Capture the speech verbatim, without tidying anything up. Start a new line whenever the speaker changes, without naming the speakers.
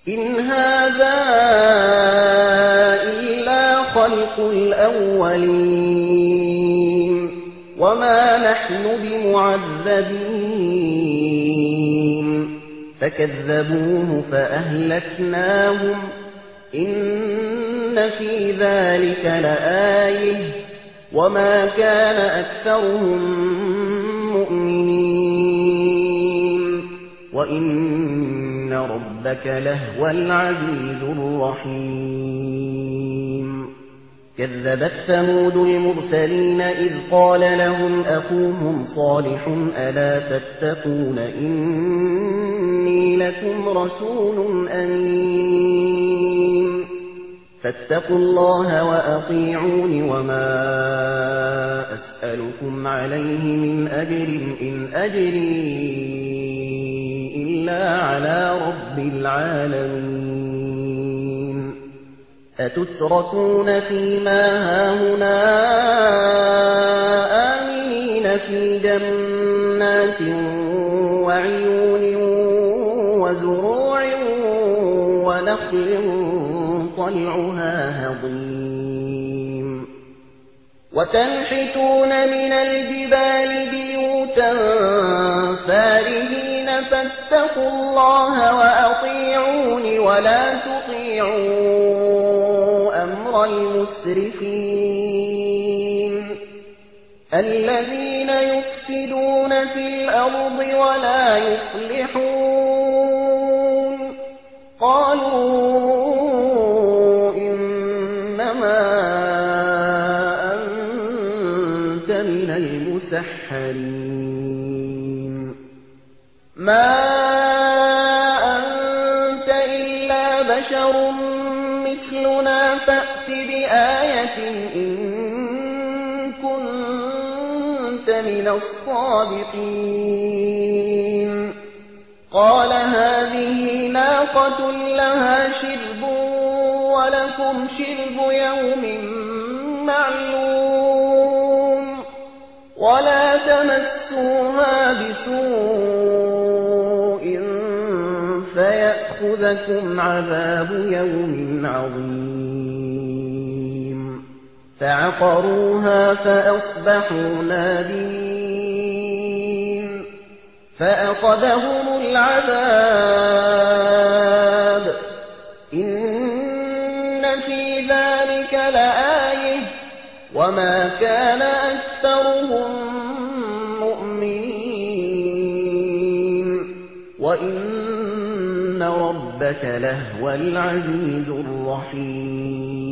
إن هذا إلا خلق الأولين وما نحن بمعذبين فكذبوه فأهلكناهم إن في ذلك لآية وما كان أكثرهم مؤمنين وإن ربك لهو العزيز الرحيم كذبت ثمود المرسلين إذ قال لهم أخوهم صالح ألا تتقون إني لكم رسول أمين فاتقوا الله وأطيعون وما أسألكم عليه من أجر إن أجري إلا على رب العالمين أتتركون فيما هاهنا آمنين في جنات وعيون وزروع ونخل طلعها هضيم وتنحتون من الجبال بيوتا فارهين فاتقوا الله وأطيعون ولا تطيعوا أمر المسرفين الذين يفسدون في الأرض ولا يصلحون قالوا من المسحرين ما أنت إلا بشر مثلنا فأت بآية إن كنت من الصادقين قال هذه ناقة لها شرب ولكم شرب يوم معلوم ولا تمسوها بسوء فيأخذكم عذاب يوم عظيم فعقروها فأصبحوا نادمين فأخذهم العذاب إن في ذلك لآية وما كان أكثرهم مؤمنين وإن ربك لهو العزيز الرحيم